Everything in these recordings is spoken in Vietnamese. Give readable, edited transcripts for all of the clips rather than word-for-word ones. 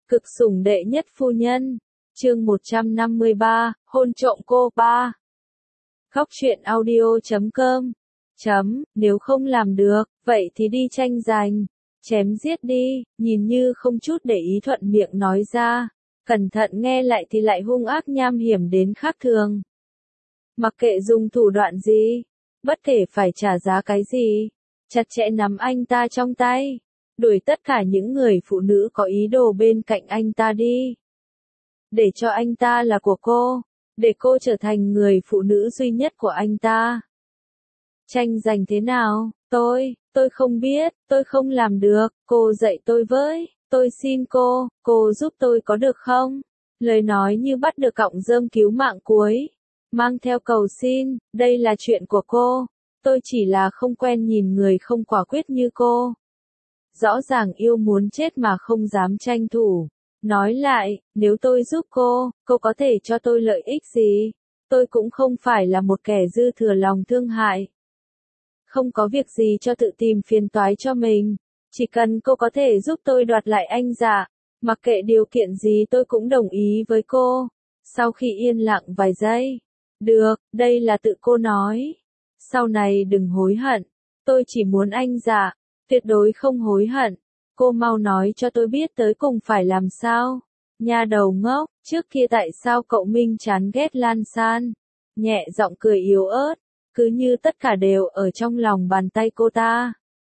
Cực sủng đệ nhất phu nhân. Chương 153, hôn trộm cô. 3. Khóc chuyện audio.com. Nếu không làm được, vậy thì đi tranh giành, chém giết đi, nhìn như không chút để ý thuận miệng nói ra. Cẩn thận nghe lại thì lại hung ác nham hiểm đến khác thường. Mặc kệ dùng thủ đoạn gì, bất kể phải trả giá cái gì, chặt chẽ nắm anh ta trong tay, đuổi tất cả những người phụ nữ có ý đồ bên cạnh anh ta đi. Để cho anh ta là của cô, để cô trở thành người phụ nữ duy nhất của anh ta. Tranh giành thế nào? Tôi không biết, tôi không làm được, cô dạy tôi với, tôi xin cô giúp tôi có được không? Lời nói như bắt được cọng rơm cứu mạng cuối, mang theo cầu xin, đây là chuyện của cô, tôi chỉ là không quen nhìn người không quả quyết như cô. Rõ ràng yêu muốn chết mà không dám tranh thủ. Nói lại, nếu tôi giúp cô có thể cho tôi lợi ích gì? Tôi cũng không phải là một kẻ dư thừa lòng thương hại. Không có việc gì cho tự tìm phiền toái cho mình. Chỉ cần cô có thể giúp tôi đoạt lại anh Dạ, mặc kệ điều kiện gì tôi cũng đồng ý với cô. Sau khi yên lặng vài giây. Được, đây là tự cô nói. Sau này đừng hối hận. Tôi chỉ muốn anh Dạ, tuyệt đối không hối hận. Cô mau nói cho tôi biết tới cùng phải làm sao. Nha đầu ngốc, trước kia tại sao cậu Minh chán ghét Lan San? Nhẹ giọng cười yếu ớt, cứ như tất cả đều ở trong lòng bàn tay cô ta.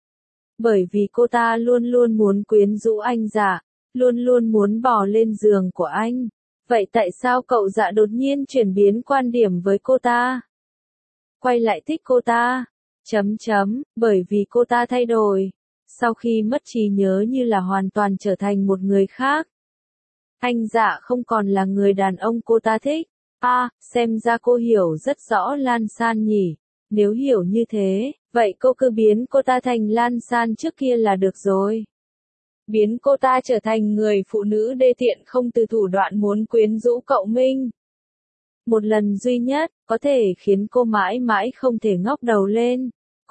Bởi vì cô ta luôn luôn muốn quyến rũ anh Dạ, luôn luôn muốn bò lên giường của anh. Vậy tại sao cậu Dạ đột nhiên chuyển biến quan điểm với cô ta? Quay lại thích cô ta? Bởi vì cô ta thay đổi. Sau khi mất trí nhớ như là hoàn toàn trở thành một người khác. Anh Dạ không còn là người đàn ông cô ta thích. Xem ra cô hiểu rất rõ Lan San nhỉ. Nếu hiểu như thế, vậy cô cứ biến cô ta thành Lan San trước kia là được rồi. Biến cô ta trở thành người phụ nữ đê tiện không từ thủ đoạn muốn quyến rũ cậu Minh. Một lần duy nhất, có thể khiến cô mãi mãi không thể ngóc đầu lên.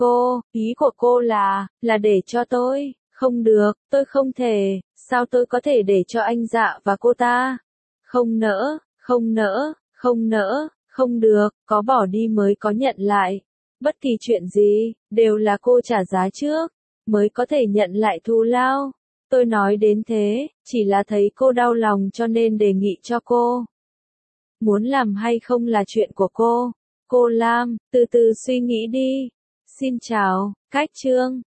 Ý của cô là để cho tôi, không được, tôi không thể, sao tôi có thể để cho anh Dạ và cô ta? Không nỡ, không được, có bỏ đi mới có nhận lại. Bất kỳ chuyện gì, đều là cô trả giá trước, mới có thể nhận lại thù lao. Tôi nói đến thế, chỉ là thấy cô đau lòng cho nên đề nghị cho cô. Muốn làm hay không là chuyện của cô. Cô Lam, từ từ suy nghĩ đi. Xin chào, cách chương.